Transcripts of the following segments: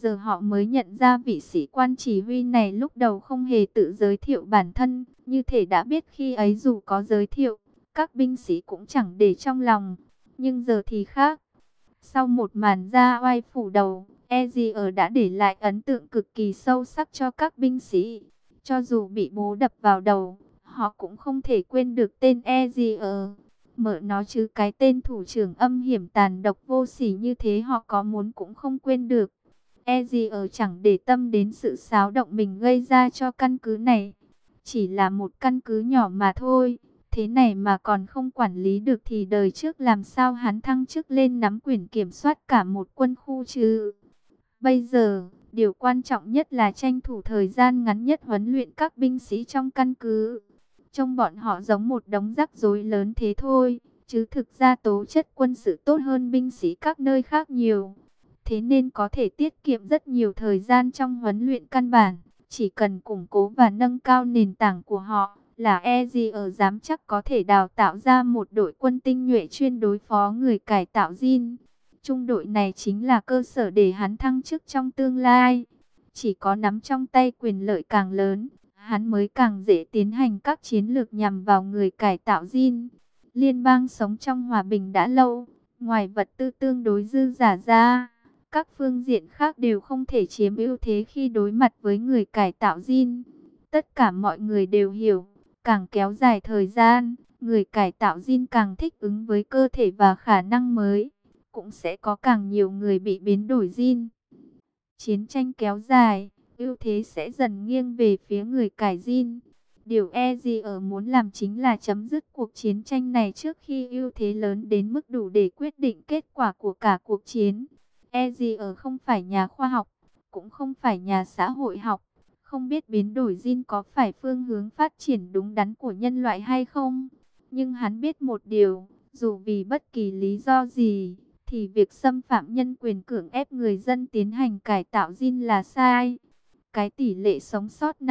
Giờ họ mới nhận ra vị sĩ quan chỉ huy này lúc đầu không hề tự giới thiệu bản thân, như thể đã biết khi ấy dù có giới thiệu, các binh sĩ cũng chẳng để trong lòng. Nhưng giờ thì khác. Sau một màn ra oai phủ đầu, Ezier đã để lại ấn tượng cực kỳ sâu sắc cho các binh sĩ. Cho dù bị bố đập vào đầu, họ cũng không thể quên được tên Ezier. Mở nó chứ cái tên thủ trưởng âm hiểm tàn độc vô sỉ như thế họ có muốn cũng không quên được. Ezier chẳng để tâm đến sự xáo động mình gây ra cho căn cứ này. Chỉ là một căn cứ nhỏ mà thôi. Thế này mà còn không quản lý được thì đời trước làm sao hắn thăng chức lên nắm quyền kiểm soát cả một quân khu chứ. Bây giờ, điều quan trọng nhất là tranh thủ thời gian ngắn nhất huấn luyện các binh sĩ trong căn cứ. Trông bọn họ giống một đống rắc rối lớn thế thôi, chứ thực ra tố chất quân sự tốt hơn binh sĩ các nơi khác nhiều. Thế nên có thể tiết kiệm rất nhiều thời gian trong huấn luyện căn bản. Chỉ cần củng cố và nâng cao nền tảng của họ là Ezier dám chắc có thể đào tạo ra một đội quân tinh nhuệ chuyên đối phó người cải tạo Jin. Trung đội này chính là cơ sở để hắn thăng chức trong tương lai. Chỉ có nắm trong tay quyền lợi càng lớn, hắn mới càng dễ tiến hành các chiến lược nhằm vào người cải tạo Jin. Liên bang sống trong hòa bình đã lâu, ngoài vật tư tương đối dư dả ra, các phương diện khác đều không thể chiếm ưu thế khi đối mặt với người cải tạo Jin. Tất cả mọi người đều hiểu, càng kéo dài thời gian, người cải tạo Jin càng thích ứng với cơ thể và khả năng mới, cũng sẽ có càng nhiều người bị biến đổi Jin. Chiến tranh kéo dài, ưu thế sẽ dần nghiêng về phía người cải Jin. Điều Ezier muốn làm chính là chấm dứt cuộc chiến tranh này trước khi ưu thế lớn đến mức đủ để quyết định kết quả của cả cuộc chiến. Ezier không phải nhà khoa học, cũng không phải nhà xã hội học, không biết biến đổi Jin có phải phương hướng phát triển đúng đắn của nhân loại hay không. Nhưng hắn biết một điều, dù vì bất kỳ lý do gì, thì việc xâm phạm nhân quyền cưỡng ép người dân tiến hành cải tạo Jin là sai. Cái tỷ lệ sống sót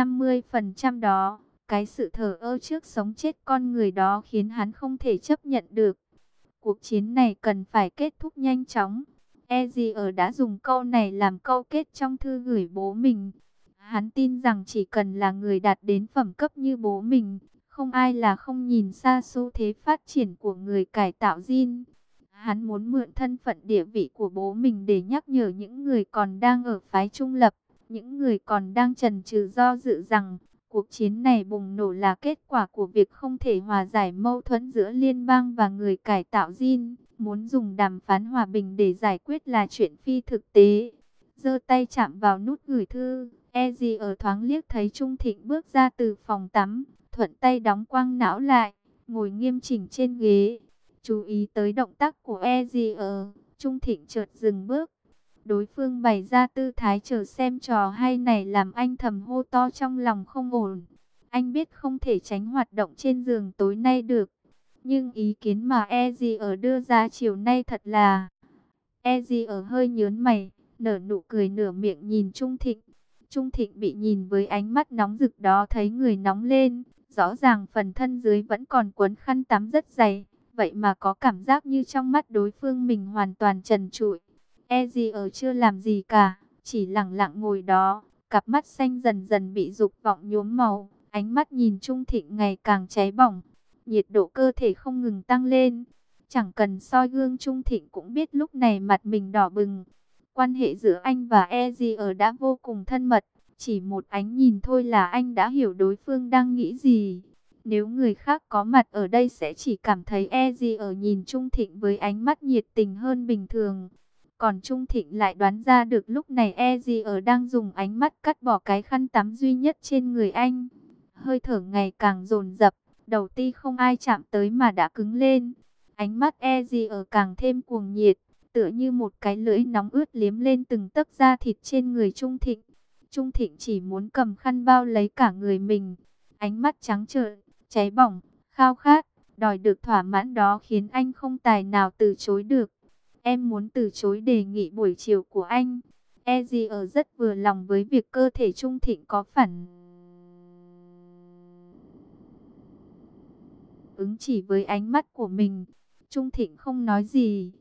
50% đó, cái sự thờ ơ trước sống chết con người đó khiến hắn không thể chấp nhận được. Cuộc chiến này cần phải kết thúc nhanh chóng. Ezier đã dùng câu này làm câu kết trong thư gửi bố mình. Hắn tin rằng chỉ cần là người đạt đến phẩm cấp như bố mình, không ai là không nhìn xa xu thế phát triển của người cải tạo Jin. Hắn muốn mượn thân phận địa vị của bố mình để nhắc nhở những người còn đang ở phái trung lập, những người còn đang chần chừ do dự rằng cuộc chiến này bùng nổ là kết quả của việc không thể hòa giải mâu thuẫn giữa liên bang và người cải tạo Jin. Muốn dùng đàm phán hòa bình để giải quyết là chuyện phi thực tế. Giơ tay chạm vào nút gửi thư, Ezier thoáng liếc thấy Trung Thịnh bước ra từ phòng tắm, thuận tay đóng quang não lại, ngồi nghiêm chỉnh trên ghế. Chú ý tới động tác của Ezier, Trung Thịnh chợt dừng bước. Đối phương bày ra tư thái chờ xem trò hay này làm anh thầm hô to trong lòng không ổn. Anh biết không thể tránh hoạt động trên giường tối nay được. Nhưng ý kiến mà Ezier đưa ra chiều nay thật là... Ezier hơi nhớn mày, nở nụ cười nửa miệng nhìn Trung Thịnh. Trung Thịnh bị nhìn với ánh mắt nóng rực đó thấy người nóng lên. Rõ ràng phần thân dưới vẫn còn quấn khăn tắm rất dày. Vậy mà có cảm giác như trong mắt đối phương mình hoàn toàn trần trụi. Ezier chưa làm gì cả, chỉ lặng lặng ngồi đó. Cặp mắt xanh dần dần bị dục vọng nhuốm màu. Ánh mắt nhìn Trung Thịnh ngày càng cháy bỏng. Nhiệt độ cơ thể không ngừng tăng lên. Chẳng cần soi gương Trung Thịnh cũng biết lúc này mặt mình đỏ bừng. Quan hệ giữa anh và Ezier đã vô cùng thân mật. Chỉ một ánh nhìn thôi là anh đã hiểu đối phương đang nghĩ gì. Nếu người khác có mặt ở đây sẽ chỉ cảm thấy Ezier nhìn Trung Thịnh với ánh mắt nhiệt tình hơn bình thường. Còn Trung Thịnh lại đoán ra được lúc này Ezier đang dùng ánh mắt cắt bỏ cái khăn tắm duy nhất trên người anh. Hơi thở ngày càng dồn dập, đầu ti không ai chạm tới mà đã cứng lên. Ánh mắt Ezier càng thêm cuồng nhiệt, tựa như một cái lưỡi nóng ướt liếm lên từng tấc da thịt trên người Trung Thịnh. Trung Thịnh chỉ muốn cầm khăn bao lấy cả người mình. Ánh mắt trắng trợn, cháy bỏng, khao khát, đòi được thỏa mãn đó khiến anh không tài nào từ chối được. Em muốn từ chối đề nghị buổi chiều của anh. Ezier rất vừa lòng với việc cơ thể Trung Thịnh có phản ứng chỉ với ánh mắt của mình. Trung Thịnh không nói gì,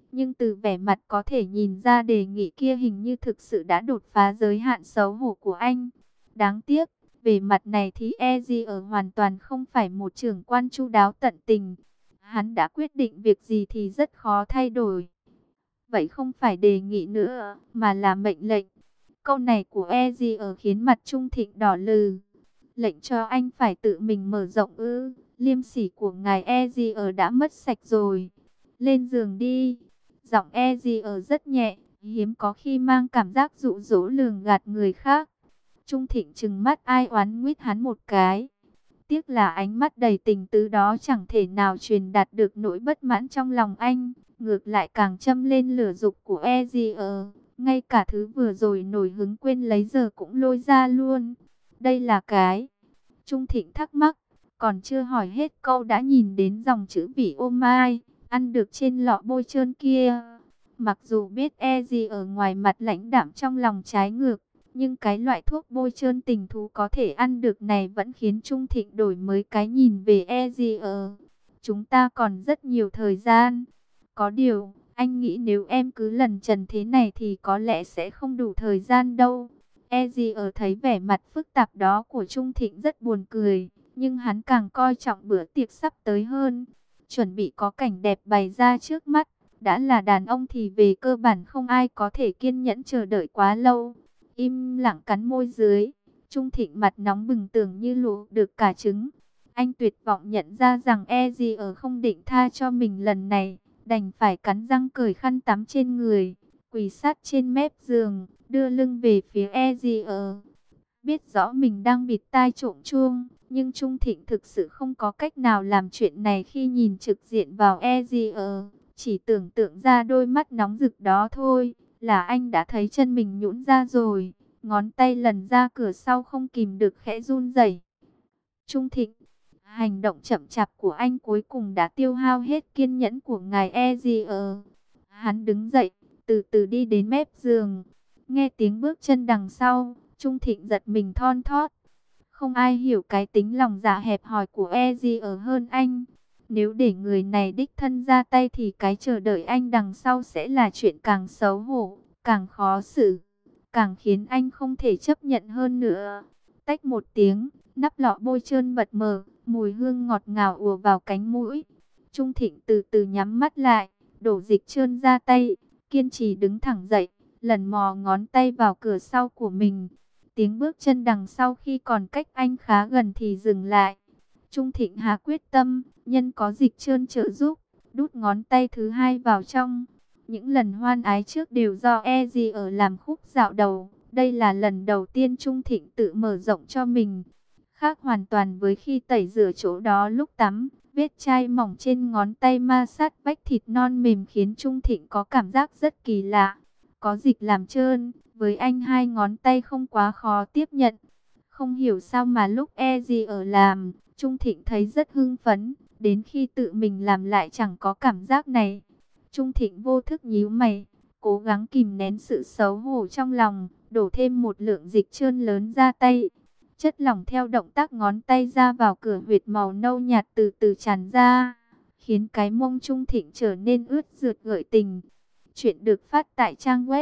Nhưng từ vẻ mặt có thể nhìn ra đề nghị kia hình như thực sự đã đột phá giới hạn xấu hổ của anh. Đáng tiếc, về mặt này thì Ezier hoàn toàn không phải một trưởng quan chu đáo tận tình. Hắn đã quyết định việc gì thì rất khó thay đổi. Vậy không phải đề nghị nữa, mà là mệnh lệnh. Câu này của Ezier khiến mặt Trung Thịnh đỏ lừ. Lệnh cho anh phải tự mình mở rộng ư? Liêm sỉ của ngài Ezier đã mất sạch rồi. Lên giường đi. Giọng Ezier rất nhẹ, hiếm có khi mang cảm giác dụ dỗ lường gạt người khác. Trung Thịnh trừng mắt ai oán nguyết hắn một cái. Tiếc là ánh mắt đầy tình tứ đó chẳng thể nào truyền đạt được nỗi bất mãn trong lòng anh. Ngược lại càng châm lên lửa dục của Ezier. Ngay cả thứ vừa rồi nổi hứng quên lấy giờ cũng lôi ra luôn. Đây là cái. Trung Thịnh thắc mắc. Còn chưa hỏi hết câu đã nhìn đến dòng chữ vỉ ô mai. Ăn được trên lọ bôi trơn kia. Mặc dù biết Ezier ngoài mặt lãnh đạm trong lòng trái ngược. Nhưng cái loại thuốc bôi trơn tình thú có thể ăn được này vẫn khiến Trung Thịnh đổi mới cái nhìn về Ezier. Chúng ta còn rất nhiều thời gian. Có điều, anh nghĩ nếu em cứ lần trần thế này thì có lẽ sẽ không đủ thời gian đâu. Ezier thấy vẻ mặt phức tạp đó của Trung Thịnh rất buồn cười. Nhưng hắn càng coi trọng bữa tiệc sắp tới hơn. Chuẩn bị có cảnh đẹp bày ra trước mắt. Đã là đàn ông thì về cơ bản không ai có thể kiên nhẫn chờ đợi quá lâu. Im lặng cắn môi dưới, Trung Thịnh mặt nóng bừng tưởng như luộc được cả trứng. Anh tuyệt vọng nhận ra rằng Ezier không định tha cho mình lần này, đành phải cắn răng cởi khăn tắm trên người, quỳ sát trên mép giường, đưa lưng về phía Ezier. Biết rõ mình đang bịt tai trộm chuông, nhưng Trung Thịnh thực sự không có cách nào làm chuyện này khi nhìn trực diện vào Ezier. Chỉ tưởng tượng ra đôi mắt nóng rực đó thôi, là anh đã thấy chân mình nhũn ra rồi. Ngón tay lần ra cửa sau không kìm được khẽ run rẩy. Trung Thịnh, hành động chậm chạp của anh cuối cùng đã tiêu hao hết kiên nhẫn của ngài Ezier. Hắn đứng dậy, từ từ đi đến mép giường. Nghe tiếng bước chân đằng sau, Trung Thịnh giật mình thon thót. Không ai hiểu cái tính lòng dạ hẹp hòi của Ezier hơn anh. Nếu để người này đích thân ra tay thì cái chờ đợi anh đằng sau sẽ là chuyện càng xấu hổ, càng khó xử, càng khiến anh không thể chấp nhận hơn nữa. Tách một tiếng, nắp lọ bôi trơn bật mở, mùi hương ngọt ngào ùa vào cánh mũi. Trung Thịnh từ từ nhắm mắt lại, đổ dịch trơn ra tay, kiên trì đứng thẳng dậy, lần mò ngón tay vào cửa sau của mình. Tiếng bước chân đằng sau khi còn cách anh khá gần thì dừng lại. Trung Thịnh hạ quyết tâm, nhân có dịch trơn trợ giúp, đút ngón tay thứ hai vào trong. Những lần hoan ái trước đều do Ezier làm khúc dạo đầu. Đây là lần đầu tiên Trung Thịnh tự mở rộng cho mình. Khác hoàn toàn với khi tẩy rửa chỗ đó lúc tắm. Vết chai mỏng trên ngón tay ma sát vách thịt non mềm khiến Trung Thịnh có cảm giác rất kỳ lạ. Có dịch làm trơn, với anh hai ngón tay không quá khó tiếp nhận. Không hiểu sao mà lúc Ezier làm, Trung Thịnh thấy rất hưng phấn, đến khi tự mình làm lại chẳng có cảm giác này. Trung Thịnh vô thức nhíu mày, cố gắng kìm nén sự xấu hổ trong lòng, đổ thêm một lượng dịch trơn lớn ra tay. Chất lỏng theo động tác ngón tay ra vào cửa huyệt màu nâu nhạt từ từ tràn ra, khiến cái mông Trung Thịnh trở nên ướt rượt gợi tình. Chuyện được phát tại trang web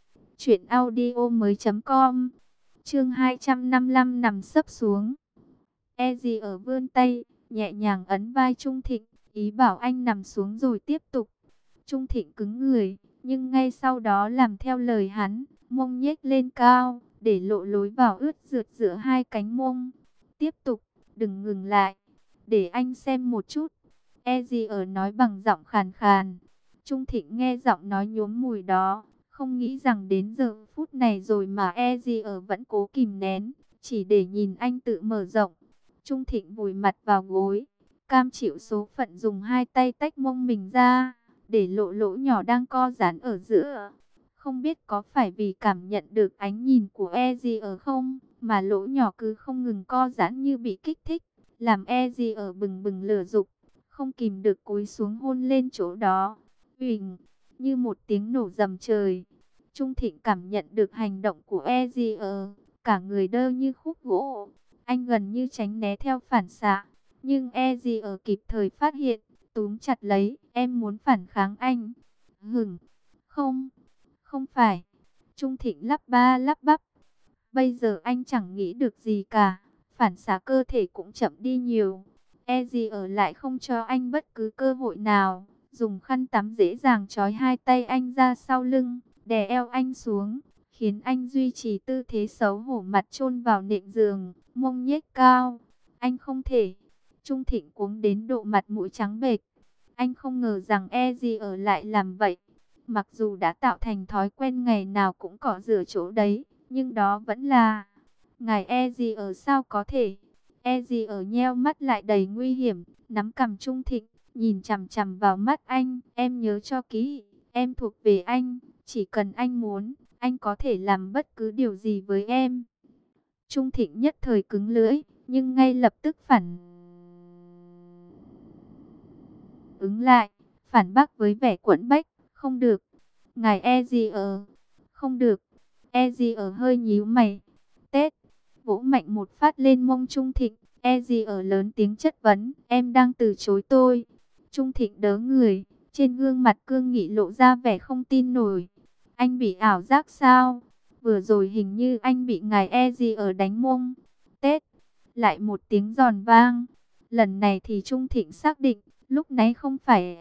truyệnaudiomoi.com. Chương 255 nằm sấp xuống. Ezier vươn tay, nhẹ nhàng ấn vai Trung Thịnh, ý bảo anh nằm xuống rồi tiếp tục. Trung Thịnh cứng người, nhưng ngay sau đó làm theo lời hắn, mông nhếch lên cao, để lộ lối vào ướt rượt giữa hai cánh mông. Tiếp tục, đừng ngừng lại, để anh xem một chút. Ezier nói bằng giọng khàn khàn. Trung Thịnh nghe giọng nói nhuốm mùi đó, không nghĩ rằng đến giờ phút này rồi mà Ezier vẫn cố kìm nén, chỉ để nhìn anh tự mở rộng. Trung Thịnh vùi mặt vào gối, cam chịu số phận dùng hai tay tách mông mình ra, để lộ lỗ nhỏ đang co giãn ở giữa. Không biết có phải vì cảm nhận được ánh nhìn của Ezier không, mà lỗ nhỏ cứ không ngừng co giãn như bị kích thích, làm Ezier bừng bừng lửa dục, không kìm được cúi xuống hôn lên chỗ đó. Huỳnh, như một tiếng nổ rầm trời. Trung Thịnh cảm nhận được hành động của Ezier, cả người đơ như khúc gỗ. Anh gần như tránh né theo phản xạ, nhưng Ezier kịp thời phát hiện, túm chặt lấy, em muốn phản kháng anh. Hửng, không, không phải. Trung Thịnh lắp ba lắp bắp. Bây giờ anh chẳng nghĩ được gì cả. Phản xạ cơ thể cũng chậm đi nhiều. E gì ở lại không cho anh bất cứ cơ hội nào. Dùng khăn tắm dễ dàng trói hai tay anh ra sau lưng, đè eo anh xuống, khiến anh duy trì tư thế xấu hổ, mặt chôn vào nệm giường, mông nhếch cao. Anh không thể. Trung Thịnh cuống đến độ mặt mũi trắng bệch. Anh không ngờ rằng E gì ở lại làm vậy. Mặc dù đã tạo thành thói quen ngày nào cũng cọ rửa chỗ đấy, nhưng đó vẫn là... Ngài E gì ở sao có thể? E gì ở nheo mắt lại đầy nguy hiểm, nắm cằm Trung Thịnh, nhìn chằm chằm vào mắt anh. Em nhớ cho kỹ, em thuộc về anh, chỉ cần anh muốn, anh có thể làm bất cứ điều gì với em. Trung Thịnh nhất thời cứng lưỡi, nhưng ngay lập tức phản ứng lại, phản bác với vẻ quẫn bách. Không được, ngài E gì ở, không được. E gì ở hơi nhíu mày. Tết, vỗ mạnh một phát lên mông Trung Thịnh. E gì ở lớn tiếng chất vấn, em đang từ chối tôi. Trung Thịnh đớ người, trên gương mặt cương nghị lộ ra vẻ không tin nổi. Anh bị ảo giác sao? Vừa rồi hình như anh bị ngài E gì ở đánh mông. Tết, lại một tiếng giòn vang. Lần này thì Trung Thịnh xác định, lúc nãy không phải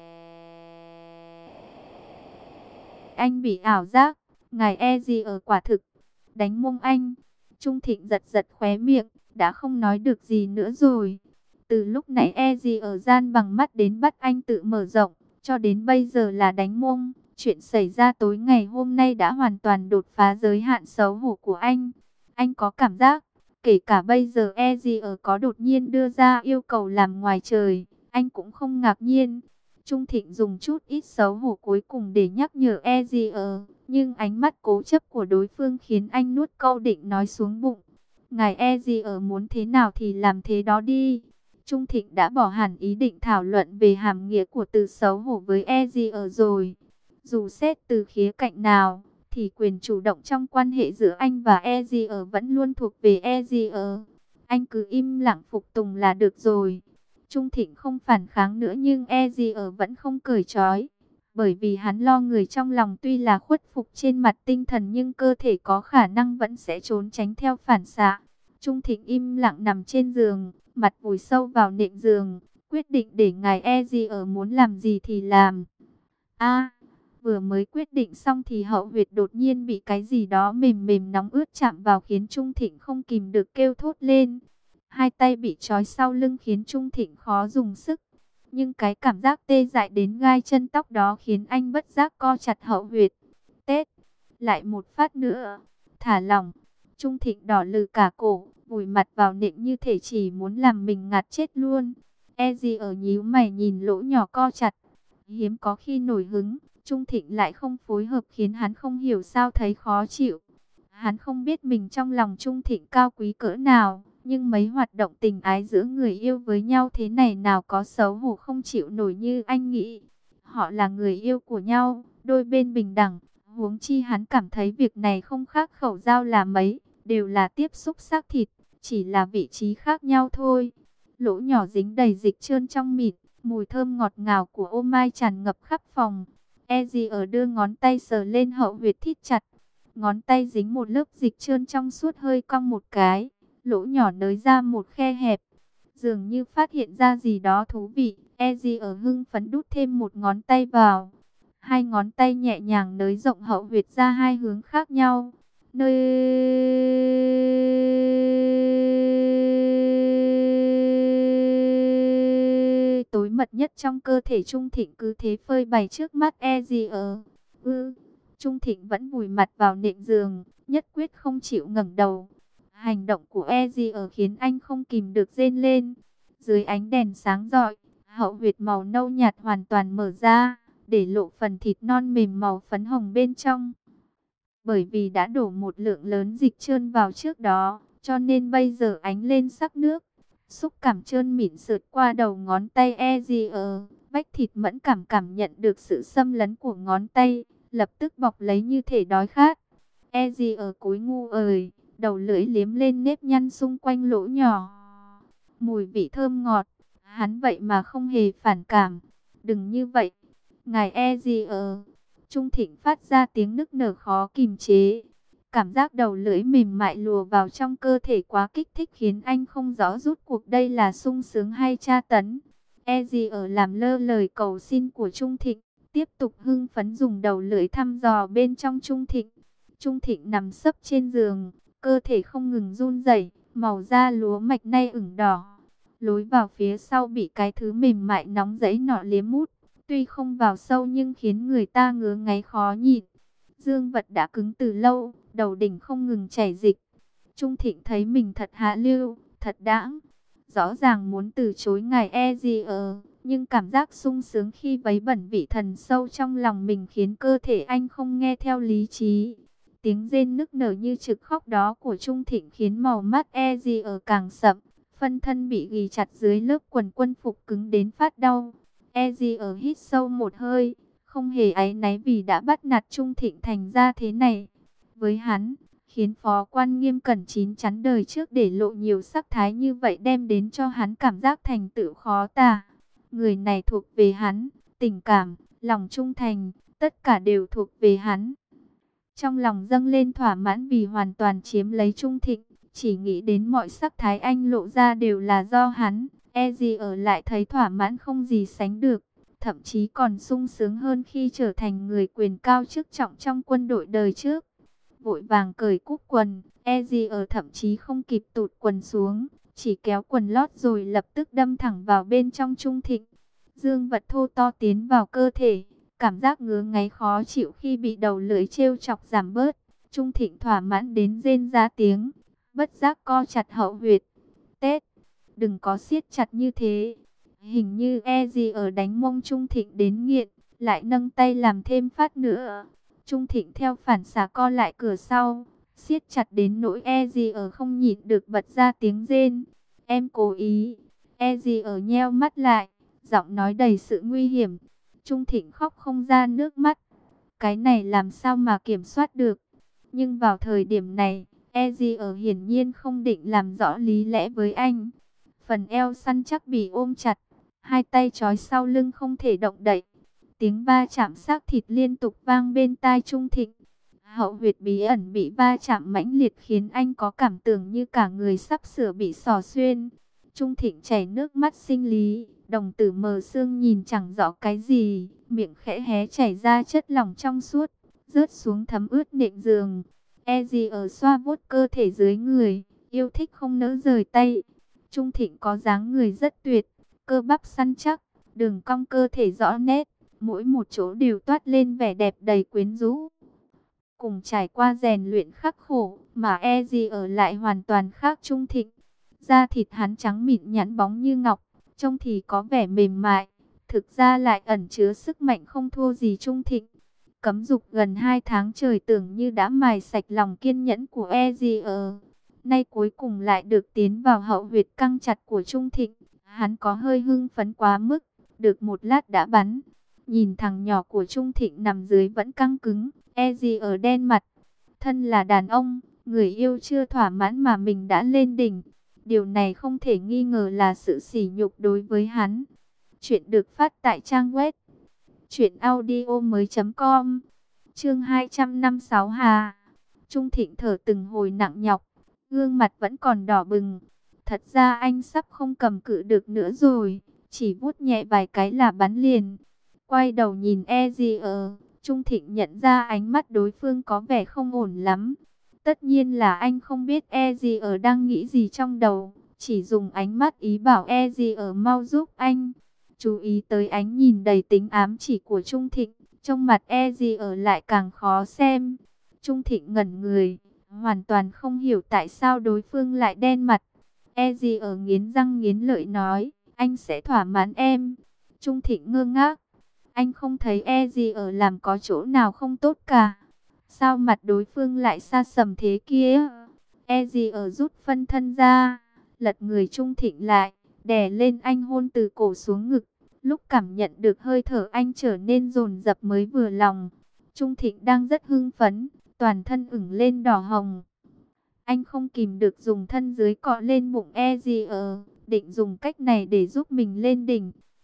anh bị ảo giác, ngài E gì ở quả thực đánh mông anh. Trung Thịnh giật giật khóe miệng, đã không nói được gì nữa rồi. Từ lúc nãy E gì ở gian bằng mắt đến bắt anh tự mở rộng, cho đến bây giờ là đánh mông. Chuyện xảy ra tối ngày hôm nay đã hoàn toàn đột phá giới hạn xấu hổ của anh. Anh có cảm giác, kể cả bây giờ E gì ở có đột nhiên đưa ra yêu cầu làm ngoài trời, anh cũng không ngạc nhiên. Trung Thịnh dùng chút ít xấu hổ cuối cùng để nhắc nhở E gì ở, nhưng ánh mắt cố chấp của đối phương khiến anh nuốt câu định nói xuống bụng. Ngài E gì ở muốn thế nào thì làm thế đó đi. Trung Thịnh đã bỏ hẳn ý định thảo luận về hàm nghĩa của từ xấu hổ với E gì ở rồi. Dù xét từ khía cạnh nào, thì quyền chủ động trong quan hệ giữa anh và E gì ở vẫn luôn thuộc về E gì ở. Anh cứ im lặng phục tùng là được rồi. Trung Thịnh không phản kháng nữa, nhưng E gì ở vẫn không cởi trói. Bởi vì hắn lo người trong lòng tuy là khuất phục trên mặt tinh thần, nhưng cơ thể có khả năng vẫn sẽ trốn tránh theo phản xạ. Trung Thịnh im lặng nằm trên giường, mặt vùi sâu vào nệm giường, quyết định để ngài E gì ở muốn làm gì thì làm. Vừa mới quyết định xong thì hậu huyệt đột nhiên bị cái gì đó mềm mềm nóng ướt chạm vào, khiến Trung Thịnh không kìm được kêu thốt lên. Hai tay bị trói sau lưng khiến Trung Thịnh khó dùng sức. Nhưng cái cảm giác tê dại đến gai chân tóc đó khiến anh bất giác co chặt hậu huyệt. Tết, lại một phát nữa, thả lỏng. Trung Thịnh đỏ lừ cả cổ, vùi mặt vào nệm như thể chỉ muốn làm mình ngạt chết luôn. E gì ở nhíu mày nhìn lỗ nhỏ co chặt. Hiếm có khi nổi hứng, Trung Thịnh lại không phối hợp khiến hắn không hiểu sao thấy khó chịu. Hắn không biết mình trong lòng Trung Thịnh cao quý cỡ nào, nhưng mấy hoạt động tình ái giữa người yêu với nhau thế này nào có xấu hổ không chịu nổi như anh nghĩ. Họ là người yêu của nhau, đôi bên bình đẳng, huống chi hắn cảm thấy việc này không khác khẩu giao là mấy, đều là tiếp xúc xác thịt, chỉ là vị trí khác nhau thôi. Lỗ nhỏ dính đầy dịch trơn trong mịt, mùi thơm ngọt ngào của ô mai tràn ngập khắp phòng. E gì ở đưa ngón tay sờ lên hậu huyệt thít chặt. Ngón tay dính một lớp dịch trơn trong suốt hơi cong một cái. Lỗ nhỏ nới ra một khe hẹp. Dường như phát hiện ra gì đó thú vị. E gì ở hưng phấn đút thêm một ngón tay vào. Hai ngón tay nhẹ nhàng nới rộng hậu huyệt ra hai hướng khác nhau. Nơi tối mật nhất trong cơ thể Trung Thịnh cứ thế phơi bày trước mắt E gì ở. Trung Thịnh vẫn vùi mặt vào nệm giường, nhất quyết không chịu ngẩng đầu. Hành động của E gì ở khiến anh không kìm được rên lên. Dưới ánh đèn sáng rọi, hậu huyệt màu nâu nhạt hoàn toàn mở ra, để lộ phần thịt non mềm màu phấn hồng bên trong. Bởi vì đã đổ một lượng lớn dịch trơn vào trước đó, cho nên bây giờ ánh lên sắc nước. Xúc cảm trơn mịn sượt qua đầu ngón tay E gì ở. Vách thịt mẫn cảm cảm nhận được sự xâm lấn của ngón tay, lập tức bọc lấy như thể đói khát. E gì ở cúi ngu ời, đầu lưỡi liếm lên nếp nhăn xung quanh lỗ nhỏ. Mùi vị thơm ngọt, hắn vậy mà không hề phản cảm. Đừng như vậy, ngài E gì ở. Trung Thịnh phát ra tiếng nức nở khó kìm chế. Cảm giác đầu lưỡi mềm mại lùa vào trong cơ thể quá kích thích khiến anh không rõ rút cuộc đây là sung sướng hay tra tấn. E gì ở làm lơ lời cầu xin của Trung Thịnh, tiếp tục hưng phấn dùng đầu lưỡi thăm dò bên trong Trung Thịnh. Trung Thịnh nằm sấp trên giường, cơ thể không ngừng run rẩy, màu da lúa mạch nay ửng đỏ. Lối vào phía sau bị cái thứ mềm mại nóng rẫy nọ liếm mút, tuy không vào sâu nhưng khiến người ta ngứa ngáy khó nhịn. Dương vật đã cứng từ lâu, đầu đỉnh không ngừng chảy dịch. Trung Thịnh thấy mình thật hạ lưu, thật đãng. Rõ ràng muốn từ chối ngài e gì nhưng cảm giác sung sướng khi vấy bẩn vị thần sâu trong lòng mình khiến cơ thể anh không nghe theo lý trí. Tiếng rên nức nở như trực khóc đó của Trung Thịnh khiến màu mắt e gì càng sậm. Phân thân bị ghì chặt dưới lớp quần quân phục cứng đến phát đau. E gì hít sâu một hơi, không hề áy náy vì đã bắt nạt Trung Thịnh thành ra thế này. Với hắn, khiến phó quan Nghiêm Cẩn chín chắn đời trước để lộ nhiều sắc thái như vậy đem đến cho hắn cảm giác thành tựu khó tả. Người này thuộc về hắn, tình cảm, lòng trung thành, tất cả đều thuộc về hắn. Trong lòng dâng lên thỏa mãn vì hoàn toàn chiếm lấy Trung Thịnh, chỉ nghĩ đến mọi sắc thái anh lộ ra đều là do hắn. E gì lại thấy thỏa mãn không gì sánh được, thậm chí còn sung sướng hơn khi trở thành người quyền cao chức trọng trong quân đội đời trước. Vội vàng cởi cúc quần, e gì thậm chí không kịp tụt quần xuống, chỉ kéo quần lót rồi lập tức đâm thẳng vào bên trong Trung Thịnh. Dương vật thô to tiến vào cơ thể, cảm giác ngứa ngáy khó chịu khi bị đầu lưỡi trêu chọc giảm bớt. Trung Thịnh thỏa mãn đến rên ra tiếng, bất giác co chặt hậu huyệt. Tết, đừng có siết chặt như thế. Hình như e gì đánh mông Trung Thịnh đến nghiện, lại nâng tay làm thêm phát nữa. Trung Thịnh theo phản xạ co lại cửa sau, siết chặt đến nỗi e gì không nhịn được bật ra tiếng rên. Em cố ý. E gì nheo mắt lại, giọng nói đầy sự nguy hiểm. Trung Thịnh khóc không ra nước mắt. Cái này làm sao mà kiểm soát được. Nhưng vào thời điểm này, e gì hiển nhiên không định làm rõ lý lẽ với anh. Phần eo săn chắc bị ôm chặt, hai tay trói sau lưng không thể động đậy. Tiếng va chạm xác thịt liên tục vang bên tai Trung Thịnh. Hậu huyệt bí ẩn bị va chạm mãnh liệt khiến anh có cảm tưởng như cả người sắp sửa bị xỏ xuyên. Trung Thịnh chảy nước mắt sinh lý, đồng tử mờ sương nhìn chẳng rõ cái gì, miệng khẽ hé chảy ra chất lỏng trong suốt, rớt xuống thấm ướt nệm giường. E gì xoa vuốt cơ thể dưới người, yêu thích không nỡ rời tay. Trung Thịnh có dáng người rất tuyệt, cơ bắp săn chắc, đường cong cơ thể rõ nét, mỗi một chỗ đều toát lên vẻ đẹp đầy quyến rũ. Cùng trải qua rèn luyện khắc khổ, mà e gì lại hoàn toàn khác Trung Thịnh. Da thịt hắn trắng mịn nhẵn bóng như ngọc, trông thì có vẻ mềm mại, thực ra lại ẩn chứa sức mạnh không thua gì Trung Thịnh. Cấm dục gần 2 tháng trời tưởng như đã mài sạch lòng kiên nhẫn của e gì nay cuối cùng lại được tiến vào hậu huyệt căng chặt của Trung Thịnh. Hắn có hơi hưng phấn quá mức, được một lát đã bắn. Nhìn thằng nhỏ của Trung Thịnh nằm dưới vẫn căng cứng, e gì đen mặt. Thân là đàn ông, người yêu chưa thỏa mãn mà mình đã lên đỉnh. Điều này không thể nghi ngờ là sự sỉ nhục đối với hắn. Chuyện được phát tại trang web truyệnaudiomoi.com. Chương 256 Hà. Trung Thịnh thở từng hồi nặng nhọc, gương mặt vẫn còn đỏ bừng. Thật ra anh sắp không cầm cự được nữa rồi, chỉ vuốt nhẹ vài cái là bắn liền. Quay đầu nhìn e gì Trung Thịnh nhận ra ánh mắt đối phương có vẻ không ổn lắm. Tất nhiên là anh không biết e gì đang nghĩ gì trong đầu, chỉ dùng ánh mắt ý bảo e gì mau giúp anh. Chú ý tới ánh nhìn đầy tính ám chỉ của Trung Thịnh, trong mặt e gì lại càng khó xem. Trung Thịnh ngẩn người, hoàn toàn không hiểu tại sao đối phương lại đen mặt. E gì nghiến răng nghiến lợi nói, anh sẽ thỏa mãn em. Trung Thịnh ngơ ngác, anh không thấy e gì làm có chỗ nào không tốt cả. Sao mặt đối phương lại xa sầm thế kia? E gì rút phân thân ra, lật người Trung Thịnh lại, đè lên anh hôn từ cổ xuống ngực. Lúc cảm nhận được hơi thở anh trở nên dồn dập mới vừa lòng. Trung Thịnh đang rất hưng phấn, toàn thân ửng lên đỏ hồng. Anh không kìm được dùng thân dưới cọ lên bụng e gì định dùng cách này để giúp mình lên đỉnh.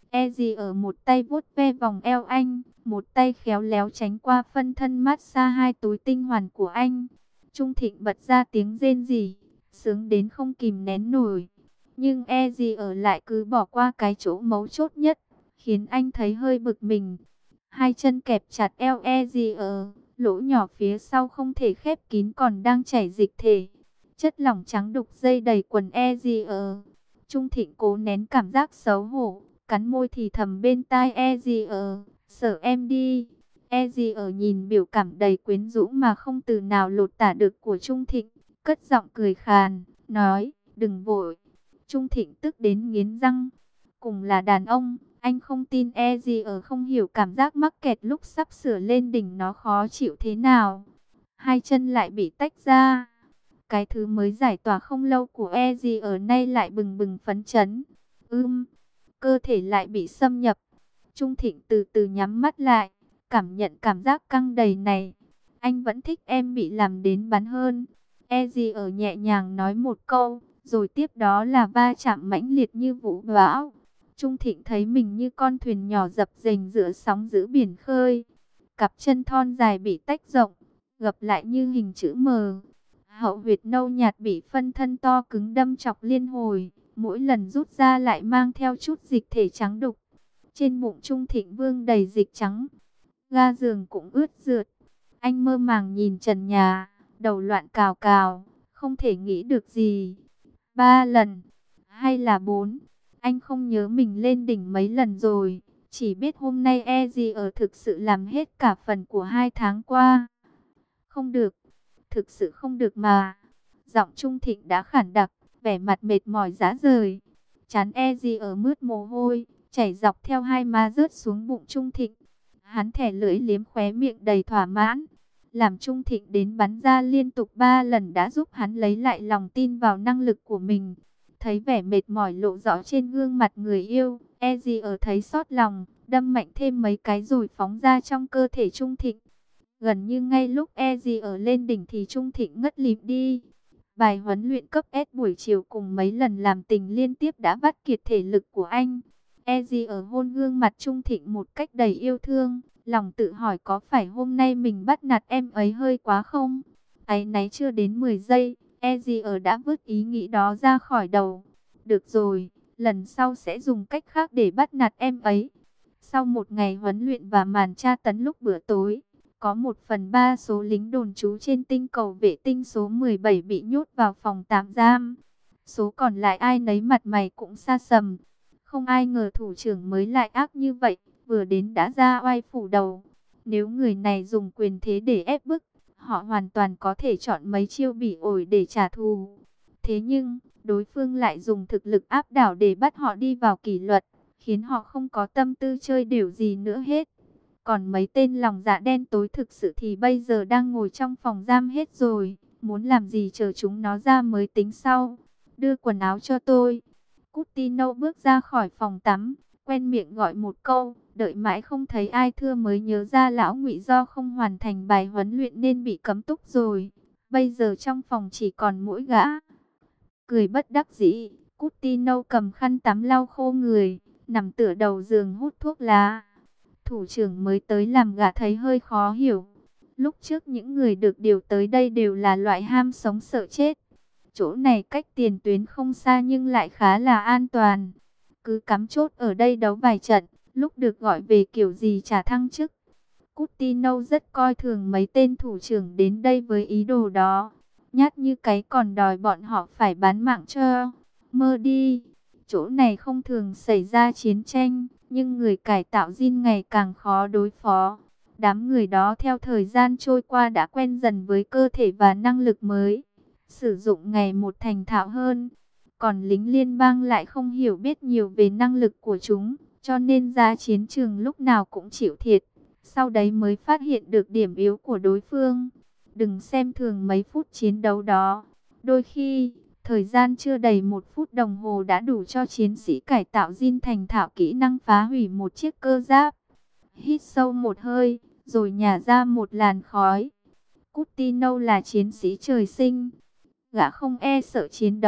Easy ở một tay vuốt ve vòng eo anh, một tay khéo léo tránh qua phân thân mát xa hai túi tinh hoàn của anh. Trung Thịnh bật ra tiếng rên rỉ, sướng đến không kìm nén nổi. Nhưng Easy ở lại cứ bỏ qua cái chỗ mấu chốt nhất, khiến anh thấy hơi bực mình. Hai chân kẹp chặt eo Easy ở, lỗ nhỏ phía sau không thể khép kín còn đang chảy dịch thể. Chất lỏng trắng đục dây đầy quần Easy ở. Trung Thịnh cố nén cảm giác xấu hổ, cắn môi thì thầm bên tai Easy ở, sợ em đi. Easy ở nhìn biểu cảm đầy quyến rũ mà không từ nào lột tả được của Trung Thịnh, cất giọng cười khàn, nói, đừng vội. Trung Thịnh tức đến nghiến răng, cùng là đàn ông, anh không tin Easy ở không hiểu cảm giác mắc kẹt lúc sắp sửa lên đỉnh nó khó chịu thế nào. Hai chân lại bị tách ra. Cái thứ mới giải tỏa không lâu của Easy ở nay lại bừng bừng phấn chấn. Cơ thể lại bị xâm nhập. Trung Thịnh từ từ nhắm mắt lại, cảm nhận cảm giác căng đầy này. Anh vẫn thích em bị làm đến bắn hơn. Easy ở nhẹ nhàng nói một câu, rồi tiếp đó là va chạm mãnh liệt như vũ bão. Trung Thịnh thấy mình như con thuyền nhỏ dập dềnh giữa sóng dữ biển khơi. Cặp chân thon dài bị tách rộng, gập lại như hình chữ M. Hậu huyệt nâu nhạt bị phân thân to cứng đâm chọc liên hồi, mỗi lần rút ra lại mang theo chút dịch thể trắng đục. Trên bụng Trung Thịnh vương đầy dịch trắng, ga giường cũng ướt rượt. Anh mơ màng nhìn trần nhà, đầu loạn cào cào, không thể nghĩ được gì. 3 lần, hay là 4, anh không nhớ mình lên đỉnh mấy lần rồi. Chỉ biết hôm nay Easy ở thực sự làm hết cả phần của 2 tháng qua. Không được, thực sự không được mà. Giọng Trung Thịnh đã khản đặc, vẻ mặt mệt mỏi rã rời. Trán Easy ở mướt mồ hôi, chảy dọc theo hai má rớt xuống bụng Trung Thịnh. Hắn thẻ lưỡi liếm khóe miệng đầy thỏa mãn. Làm Trung Thịnh đến bắn ra liên tục 3 lần đã giúp hắn lấy lại lòng tin vào năng lực của mình. Thấy vẻ mệt mỏi lộ rõ trên gương mặt người yêu, Easy ở thấy xót lòng, đâm mạnh thêm mấy cái rồi phóng ra trong cơ thể Trung Thịnh. Gần như ngay lúc Easy ở lên đỉnh thì Trung Thịnh ngất lịm đi. Bài huấn luyện cấp S buổi chiều cùng mấy lần làm tình liên tiếp đã vắt kiệt thể lực của anh. Easy ở hôn gương mặt Trung Thịnh một cách đầy yêu thương, lòng tự hỏi có phải hôm nay mình bắt nạt em ấy hơi quá không? Áy náy chưa đến 10 giây, Easy ở đã vứt ý nghĩ đó ra khỏi đầu. Được rồi, lần sau sẽ dùng cách khác để bắt nạt em ấy. Sau một ngày huấn luyện và màn tra tấn lúc bữa tối, có 1/3 số lính đồn trú trên tinh cầu vệ tinh số 17 bị nhốt vào phòng tạm giam. Số còn lại ai nấy mặt mày cũng sa sầm. Không ai ngờ thủ trưởng mới lại ác như vậy, vừa đến đã ra oai phủ đầu. Nếu người này dùng quyền thế để ép bức, họ hoàn toàn có thể chọn mấy chiêu bỉ ổi để trả thù. Thế nhưng, đối phương lại dùng thực lực áp đảo để bắt họ đi vào kỷ luật, khiến họ không có tâm tư chơi đểu gì nữa hết. Còn mấy tên lòng dạ đen tối thực sự thì bây giờ đang ngồi trong phòng giam hết rồi. Muốn làm gì chờ chúng nó ra mới tính sau. Đưa quần áo cho tôi. Cutino bước ra khỏi phòng tắm, quen miệng gọi một câu. Đợi mãi không thấy ai thưa mới nhớ ra lão Ngụy do không hoàn thành bài huấn luyện nên bị cấm túc rồi. Bây giờ trong phòng chỉ còn mỗi gã. Cười bất đắc dĩ, Cutino cầm khăn tắm lau khô người, nằm tựa đầu giường hút thuốc lá. Thủ trưởng mới tới làm gã thấy hơi khó hiểu. Lúc trước những người được điều tới đây đều là loại ham sống sợ chết. Chỗ này cách tiền tuyến không xa nhưng lại khá là an toàn. Cứ cắm chốt ở đây đấu vài trận, lúc được gọi về kiểu gì trả thăng chức. Cutino rất coi thường mấy tên thủ trưởng đến đây với ý đồ đó. Nhát như cái còn đòi bọn họ phải bán mạng cho. Mơ đi, chỗ này không thường xảy ra chiến tranh, nhưng người cải tạo Jin ngày càng khó đối phó. Đám người đó theo thời gian trôi qua đã quen dần với cơ thể và năng lực mới, sử dụng ngày một thành thạo hơn. Còn lính liên bang lại không hiểu biết nhiều về năng lực của chúng, cho nên ra chiến trường lúc nào cũng chịu thiệt. Sau đấy mới phát hiện được điểm yếu của đối phương. Đừng xem thường mấy phút chiến đấu đó. Đôi khi, thời gian chưa đầy 1 phút đồng hồ đã đủ cho chiến sĩ cải tạo Jin thành thạo kỹ năng phá hủy một chiếc cơ giáp. Hít sâu một hơi, rồi nhả ra một làn khói. Cutino là chiến sĩ trời sinh. Gã không e sợ chiến đấu,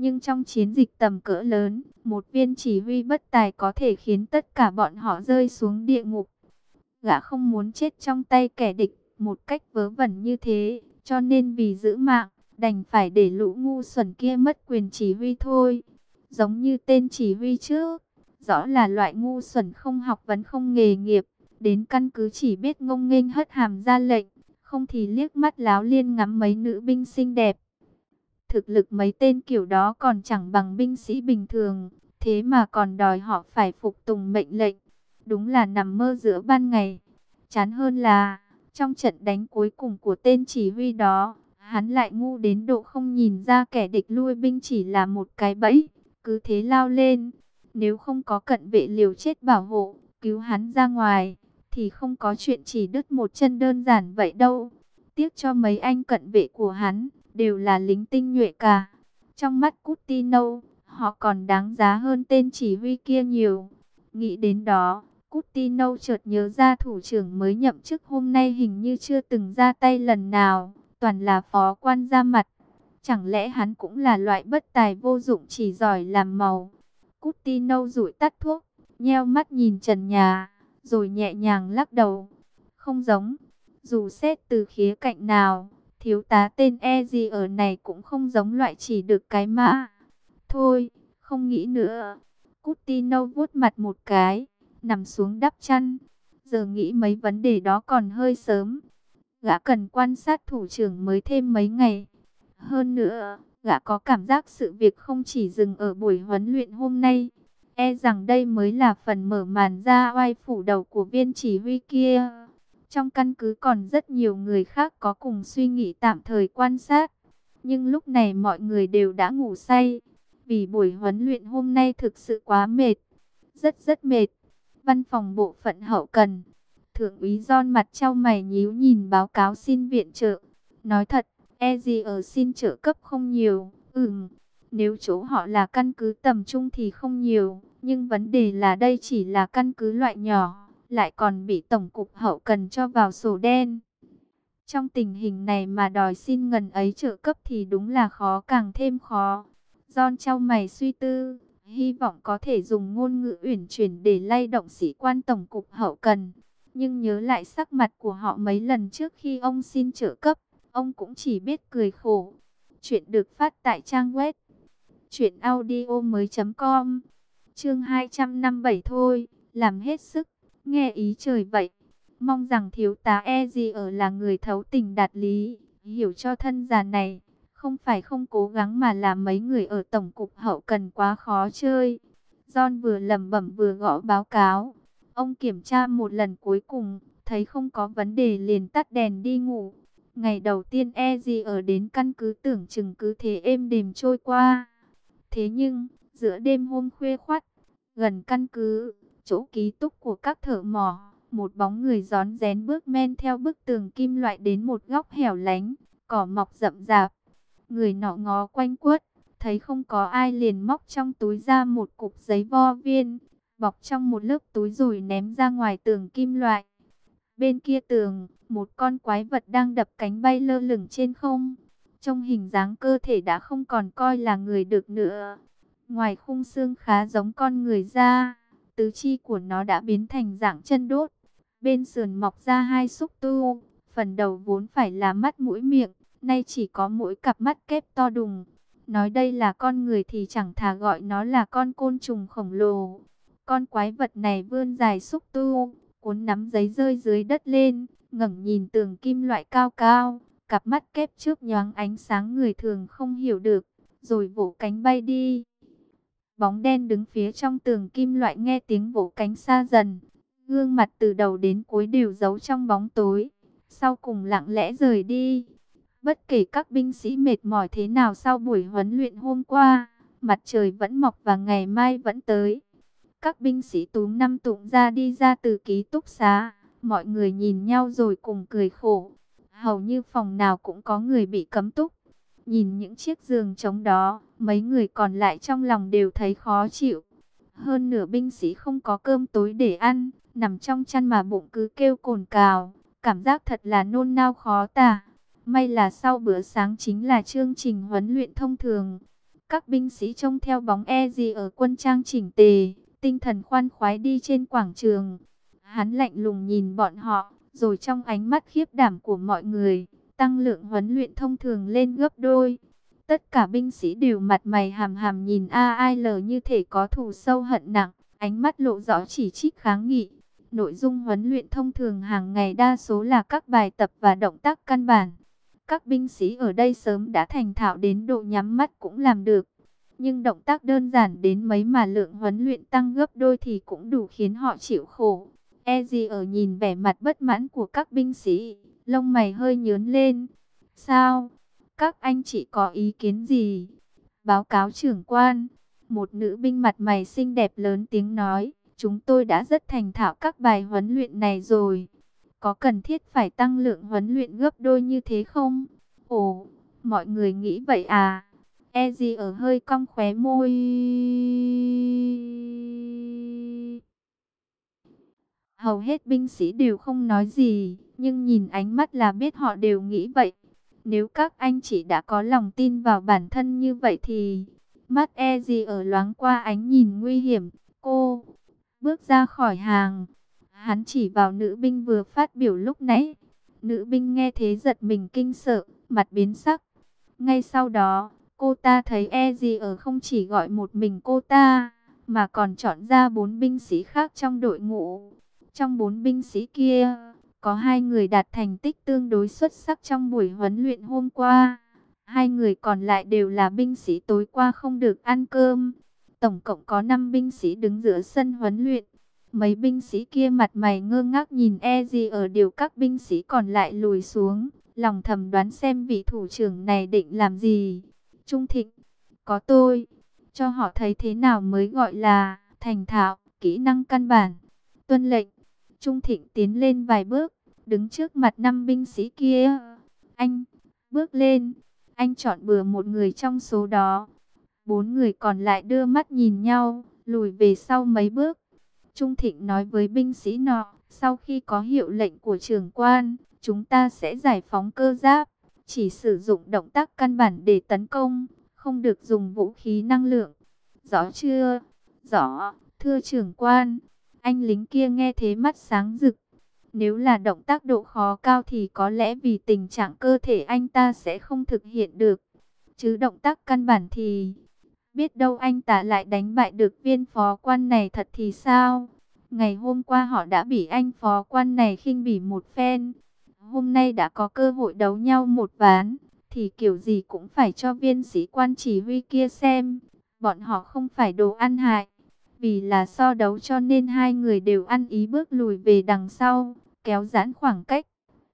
Nhưng trong chiến dịch tầm cỡ lớn, một viên chỉ huy bất tài có thể khiến tất cả bọn họ rơi xuống địa ngục. Gã không muốn chết trong tay kẻ địch một cách vớ vẩn như thế, cho nên vì giữ mạng, đành phải để lũ ngu xuẩn kia mất quyền chỉ huy thôi. Giống như tên chỉ huy trước, rõ là loại ngu xuẩn không học vấn không nghề nghiệp, đến căn cứ chỉ biết ngông nghênh hất hàm ra lệnh, không thì liếc mắt láo liên ngắm mấy nữ binh xinh đẹp. Thực lực mấy tên kiểu đó còn chẳng bằng binh sĩ bình thường, thế mà còn đòi họ phải phục tùng mệnh lệnh. Đúng là nằm mơ giữa ban ngày. Chán hơn là, trong trận đánh cuối cùng của tên chỉ huy đó, hắn lại ngu đến độ không nhìn ra kẻ địch lui binh chỉ là một cái bẫy, cứ thế lao lên. Nếu không có cận vệ liều chết bảo hộ, cứu hắn ra ngoài, thì không có chuyện chỉ đứt một chân đơn giản vậy đâu. Tiếc cho mấy anh cận vệ của hắn, đều là lính tinh nhuệ cả. Trong mắt Coutinho, họ còn đáng giá hơn tên chỉ huy kia nhiều. Nghĩ đến đó, Coutinho chợt nhớ ra thủ trưởng mới nhậm chức hôm nay hình như chưa từng ra tay lần nào, toàn là phó quan ra mặt. Chẳng lẽ hắn cũng là loại bất tài vô dụng chỉ giỏi làm màu? Coutinho rụi tắt thuốc, nheo mắt nhìn trần nhà, rồi nhẹ nhàng lắc đầu. Không giống, dù xét từ khía cạnh nào, thiếu tá tên gì ở này cũng không giống loại chỉ được cái mã. Thôi, không nghĩ nữa. Coutinho vuốt mặt một cái, nằm xuống đắp chăn. Giờ nghĩ mấy vấn đề đó còn hơi sớm. Gã cần quan sát thủ trưởng mới thêm mấy ngày. Hơn nữa, gã có cảm giác sự việc không chỉ dừng ở buổi huấn luyện hôm nay. E rằng đây mới là phần mở màn ra oai phủ đầu của viên chỉ huy kia. Trong căn cứ còn rất nhiều người khác có cùng suy nghĩ tạm thời quan sát. Nhưng lúc này mọi người đều đã ngủ say. Vì buổi huấn luyện hôm nay thực sự quá mệt. Rất mệt. Văn phòng bộ phận hậu cần. Thượng úy John mặt chau mày nhíu nhìn báo cáo xin viện trợ. Nói thật, gì ở xin trợ cấp không nhiều. Nếu chỗ họ là căn cứ tầm trung thì không nhiều. Nhưng vấn đề là đây chỉ là căn cứ loại nhỏ, lại còn bị tổng cục hậu cần cho vào sổ đen. Trong tình hình này mà đòi xin ngần ấy trợ cấp thì đúng là khó càng thêm khó. John chau mày suy tư, hy vọng có thể dùng ngôn ngữ uyển chuyển để lay động sĩ quan tổng cục hậu cần. Nhưng nhớ lại sắc mặt của họ mấy lần trước khi ông xin trợ cấp, ông cũng chỉ biết cười khổ. Chuyện được phát tại trang web truyệnaudiomoi.com. Chương 257 thôi, làm hết sức, nghe ý trời vậy. Mong rằng thiếu tá gì ở là người thấu tình đạt lý, hiểu cho thân già này, không phải không cố gắng mà là mấy người ở tổng cục hậu cần quá khó chơi. John vừa lẩm bẩm vừa gõ báo cáo. Ông kiểm tra một lần cuối cùng, thấy không có vấn đề liền tắt đèn đi ngủ. Ngày đầu tiên gì ở đến căn cứ tưởng chừng cứ thế êm đềm trôi qua. Thế nhưng, giữa đêm hôm khuya khoắt, gần căn cứ, chỗ ký túc của các thợ mỏ, một bóng người rón rén bước men theo bức tường kim loại đến một góc hẻo lánh, cỏ mọc rậm rạp. Người nọ ngó quanh quất, thấy không có ai liền móc trong túi ra một cục giấy vo viên, bọc trong một lớp túi rồi ném ra ngoài tường kim loại. Bên kia tường, một con quái vật đang đập cánh bay lơ lửng trên không. Trong hình dáng cơ thể đã không còn coi là người được nữa. Ngoài khung xương khá giống con người ra, tứ chi của nó đã biến thành dạng chân đốt. Bên sườn mọc ra hai xúc tu, phần đầu vốn phải là mắt mũi miệng, nay chỉ có mỗi cặp mắt kép to đùng. Nói đây là con người thì chẳng thà gọi nó là con côn trùng khổng lồ. Con quái vật này vươn dài xúc tu, cuốn nắm giấy rơi dưới đất lên, ngẩng nhìn tường kim loại cao cao, cặp mắt kép chớp nhoáng ánh sáng người thường không hiểu được, rồi vỗ cánh bay đi. Bóng đen đứng phía trong tường kim loại nghe tiếng vỗ cánh xa dần, gương mặt từ đầu đến cuối đều giấu trong bóng tối, sau cùng lặng lẽ rời đi. Bất kể các binh sĩ mệt mỏi thế nào sau buổi huấn luyện hôm qua, mặt trời vẫn mọc và ngày mai vẫn tới. Các binh sĩ túm năm tụm ra đi ra từ ký túc xá, mọi người nhìn nhau rồi cùng cười khổ. Hầu như phòng nào cũng có người bị cấm túc. Nhìn những chiếc giường trống đó, mấy người còn lại trong lòng đều thấy khó chịu. Hơn nửa binh sĩ không có cơm tối để ăn, nằm trong chăn mà bụng cứ kêu cồn cào, cảm giác thật là nôn nao khó tả. May là sau bữa sáng chính là chương trình huấn luyện thông thường. Các binh sĩ trông theo bóng Eji ở quân trang chỉnh tề, tinh thần khoan khoái đi trên quảng trường. Hắn lạnh lùng nhìn bọn họ, rồi trong ánh mắt khiếp đảm của mọi người, tăng lượng huấn luyện thông thường lên gấp đôi. Tất cả binh sĩ đều mặt mày hàm hàm nhìn AIL như thể có thù sâu hận nặng, ánh mắt lộ rõ chỉ trích kháng nghị. Nội dung huấn luyện thông thường hàng ngày đa số là các bài tập và động tác căn bản. Các binh sĩ ở đây sớm đã thành thạo đến độ nhắm mắt cũng làm được. Nhưng động tác đơn giản đến mấy mà lượng huấn luyện tăng gấp đôi thì cũng đủ khiến họ chịu khổ. Eji ở nhìn vẻ mặt bất mãn của các binh sĩ, lông mày hơi nhướng lên. Sao? Các anh chị có ý kiến gì? Báo cáo trưởng quan. Một nữ binh mặt mày xinh đẹp lớn tiếng nói. Chúng tôi đã rất thành thạo các bài huấn luyện này rồi. Có cần thiết phải tăng lượng huấn luyện gấp đôi như thế không? Ồ, mọi người nghĩ vậy à? Eji ở hơi cong khóe môi. Hầu hết binh sĩ đều không nói gì, nhưng nhìn ánh mắt là biết họ đều nghĩ vậy. Nếu các anh chị đã có lòng tin vào bản thân như vậy thì... Mắt Eji ở loáng qua ánh nhìn nguy hiểm. Cô bước ra khỏi hàng. Hắn chỉ vào nữ binh vừa phát biểu lúc nãy. Nữ binh nghe thế giật mình kinh sợ, mặt biến sắc. Ngay sau đó, cô ta thấy Eji ở không chỉ gọi một mình cô ta, mà còn chọn ra 4 binh sĩ khác trong đội ngũ. Trong 4 binh sĩ kia, có 2 người đạt thành tích tương đối xuất sắc trong buổi huấn luyện hôm qua. 2 người còn lại đều là binh sĩ tối qua không được ăn cơm. Tổng cộng có 5 binh sĩ đứng giữa sân huấn luyện. Mấy binh sĩ kia mặt mày ngơ ngác nhìn Eji ở điều các binh sĩ còn lại lùi xuống. Lòng thầm đoán xem vị thủ trưởng này định làm gì. Trung Thịnh, có tôi. Cho họ thấy thế nào mới gọi là thành thạo, kỹ năng căn bản. Tuân lệnh. Trung Thịnh tiến lên vài bước, đứng trước mặt 5 binh sĩ kia. Anh, bước lên. Anh chọn bừa một người trong số đó. 4 người còn lại đưa mắt nhìn nhau, lùi về sau mấy bước. Trung Thịnh nói với binh sĩ nọ, sau khi có hiệu lệnh của trưởng quan, chúng ta sẽ giải phóng cơ giáp, chỉ sử dụng động tác căn bản để tấn công, không được dùng vũ khí năng lượng. Rõ chưa? Rõ, thưa trưởng quan. Anh lính kia nghe thế mắt sáng rực. Nếu là động tác độ khó cao thì có lẽ vì tình trạng cơ thể anh ta sẽ không thực hiện được. Chứ động tác căn bản thì... biết đâu anh ta lại đánh bại được viên phó quan này thật thì sao? Ngày hôm qua họ đã bị anh phó quan này khinh bỉ một phen. Hôm nay đã có cơ hội đấu nhau một ván, thì kiểu gì cũng phải cho viên sĩ quan chỉ huy kia xem. Bọn họ không phải đồ ăn hại. Vì là so đấu cho nên 2 người đều ăn ý bước lùi về đằng sau, kéo giãn khoảng cách.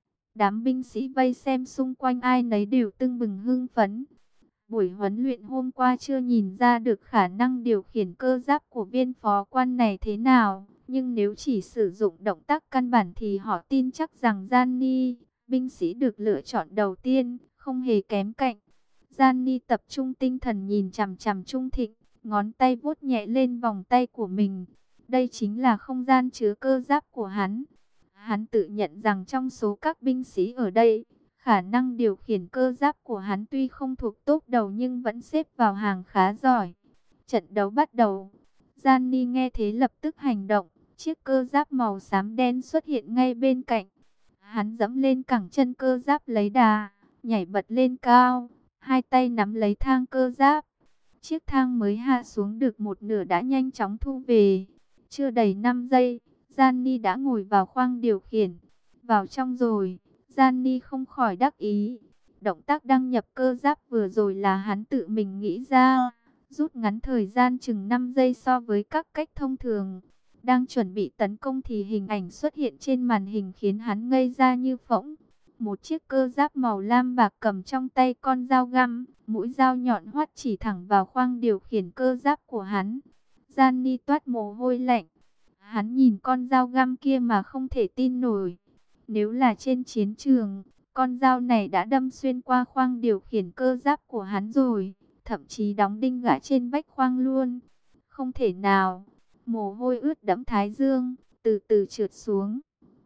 Đám binh sĩ vây xem xung quanh ai nấy đều tưng bừng hưng phấn. Buổi huấn luyện hôm qua chưa nhìn ra được khả năng điều khiển cơ giáp của viên phó quan này thế nào. Nhưng nếu chỉ sử dụng động tác căn bản thì họ tin chắc rằng Gianni, binh sĩ được lựa chọn đầu tiên, không hề kém cạnh. Gianni tập trung tinh thần nhìn chằm chằm Trung Thịnh, ngón tay vuốt nhẹ lên vòng tay của mình. Đây chính là không gian chứa cơ giáp của hắn. Hắn tự nhận rằng trong số các binh sĩ ở đây, khả năng điều khiển cơ giáp của hắn tuy không thuộc top đầu nhưng vẫn xếp vào hàng khá giỏi. Trận đấu bắt đầu. Gianni nghe thế lập tức hành động. Chiếc cơ giáp màu xám đen xuất hiện ngay bên cạnh. Hắn dẫm lên cẳng chân cơ giáp lấy đà, nhảy bật lên cao, hai tay nắm lấy thang cơ giáp. Chiếc thang mới hạ xuống được một nửa đã nhanh chóng thu về. Chưa đầy 5 giây, Gianni đã ngồi vào khoang điều khiển. Vào trong rồi. Gianni không khỏi đắc ý. Động tác đăng nhập cơ giáp vừa rồi là hắn tự mình nghĩ ra, rút ngắn thời gian chừng 5 giây so với các cách thông thường. Đang chuẩn bị tấn công thì hình ảnh xuất hiện trên màn hình khiến hắn ngây ra như phỗng. Một chiếc cơ giáp màu lam bạc cầm trong tay con dao găm, mũi dao nhọn hoắt chỉ thẳng vào khoang điều khiển cơ giáp của hắn. Gianni toát mồ hôi lạnh. Hắn nhìn con dao găm kia mà không thể tin nổi. Nếu là trên chiến trường, con dao này đã đâm xuyên qua khoang điều khiển cơ giáp của hắn rồi, thậm chí đóng đinh gã trên vách khoang luôn. Không thể nào. Mồ hôi ướt đẫm thái dương, từ từ trượt xuống.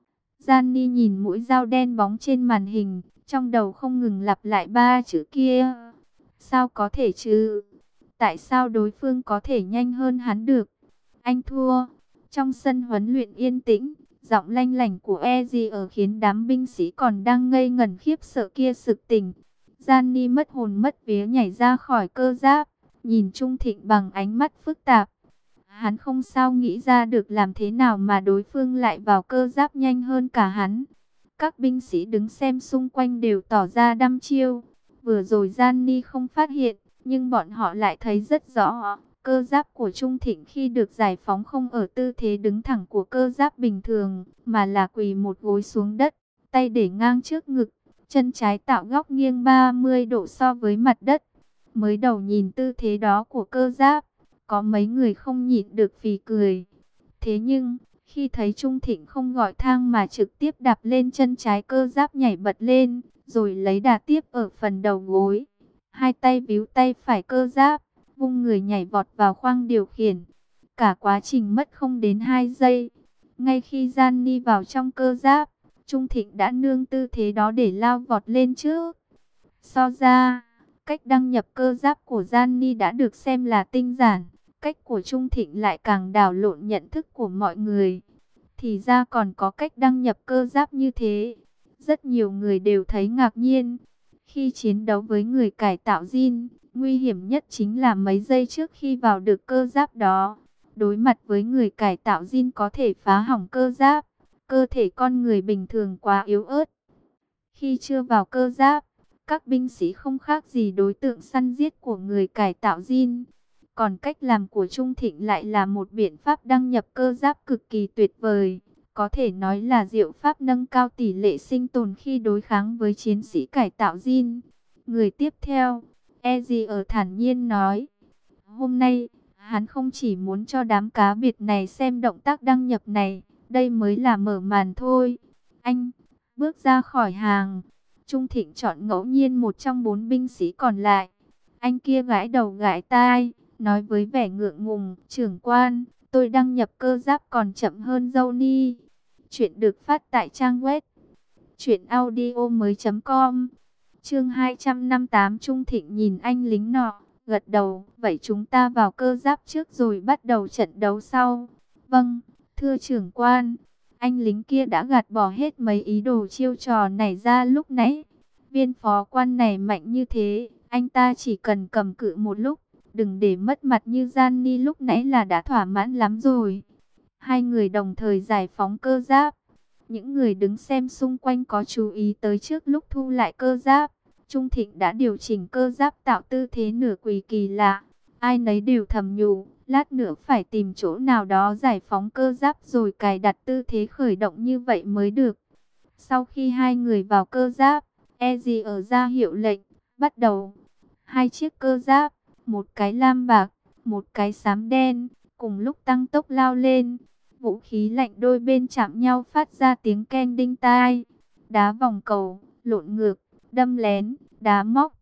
Gianni nhìn mũi dao đen bóng trên màn hình, trong đầu không ngừng lặp lại 3 chữ kia. Sao có thể chứ? tại sao đối phương có thể nhanh hơn hắn được? Anh thua. Trong sân huấn luyện yên tĩnh, giọng lanh lảnh của Ezio khiến đám binh sĩ còn đang ngây ngẩn khiếp sợ kia sực tỉnh. Gianni mất hồn mất vía nhảy ra khỏi cơ giáp, nhìn Trung Thịnh bằng ánh mắt phức tạp. Hắn không sao nghĩ ra được làm thế nào mà đối phương lại vào cơ giáp nhanh hơn cả hắn. Các binh sĩ đứng xem xung quanh đều tỏ ra đăm chiêu. Vừa rồi Gianni không phát hiện, nhưng bọn họ lại thấy rất rõ. Cơ giáp của Trung Thịnh khi được giải phóng không ở tư thế đứng thẳng của cơ giáp bình thường, mà là quỳ một gối xuống đất, tay để ngang trước ngực, chân trái tạo góc nghiêng 30 độ so với mặt đất. Mới đầu nhìn tư thế đó của cơ giáp, có mấy người không nhịn được phì cười. Thế nhưng, khi thấy Trung Thịnh không gọi thang mà trực tiếp đạp lên chân trái, cơ giáp nhảy bật lên, rồi lấy đà tiếp ở phần đầu gối. Hai tay víu tay phải cơ giáp, vung người nhảy vọt vào khoang điều khiển. Cả quá trình mất không đến 2 giây. Ngay khi Gianni vào trong cơ giáp, Trung Thịnh đã nương tư thế đó để lao vọt lên trước. So ra, cách đăng nhập cơ giáp của Gianni đã được xem là tinh giản. Cách của Trung Thịnh lại càng đảo lộn nhận thức của mọi người. Thì ra còn có cách đăng nhập cơ giáp như thế. Rất nhiều người đều thấy ngạc nhiên. Khi chiến đấu với người cải tạo Jin, nguy hiểm nhất chính là mấy giây trước khi vào được cơ giáp đó. Đối mặt với người cải tạo Jin có thể phá hỏng cơ giáp. Cơ thể con người bình thường quá yếu ớt. Khi chưa vào cơ giáp, các binh sĩ không khác gì đối tượng săn giết của người cải tạo Jin. Còn cách làm của Trung Thịnh lại là một biện pháp đăng nhập cơ giáp cực kỳ tuyệt vời. Có thể nói là diệu pháp nâng cao tỷ lệ sinh tồn khi đối kháng với chiến sĩ cải tạo Jin. Người tiếp theo, Ezio thản nhiên nói. Hôm nay, hắn không chỉ muốn cho đám cá biệt này xem động tác đăng nhập này, đây mới là mở màn thôi. Anh, bước ra khỏi hàng. Trung Thịnh chọn ngẫu nhiên một trong 4 binh sĩ còn lại. Anh kia gãi đầu gãi tai, nói với vẻ ngượng ngùng, trưởng quan, tôi đăng nhập cơ giáp còn chậm hơn Johnny. Chuyện được phát tại trang web truyệnaudiomoi.com. Chương 258. Trung Thịnh nhìn anh lính nọ, gật đầu, vậy chúng ta vào cơ giáp trước rồi bắt đầu trận đấu sau. Vâng, thưa trưởng quan. Anh lính kia đã gạt bỏ hết mấy ý đồ chiêu trò nảy ra lúc nãy. Viên phó quan này mạnh như thế, anh ta chỉ cần cầm cự một lúc, đừng để mất mặt như Gianni lúc nãy là đã thỏa mãn lắm rồi. Hai người đồng thời giải phóng cơ giáp. Những người đứng xem xung quanh có chú ý tới trước lúc thu lại cơ giáp. Trung Thịnh đã điều chỉnh cơ giáp tạo tư thế nửa quỳ kỳ lạ. Ai nấy đều thầm nhủ, lát nữa phải tìm chỗ nào đó giải phóng cơ giáp rồi cài đặt tư thế khởi động như vậy mới được. Sau khi hai người vào cơ giáp, Ezio ra hiệu lệnh, bắt đầu. Hai chiếc cơ giáp, một cái lam bạc, một cái xám đen, cùng lúc tăng tốc lao lên. Vũ khí lạnh đôi bên chạm nhau phát ra tiếng keng đinh tai. Đá vòng cầu, lộn ngược, đâm lén, đá móc.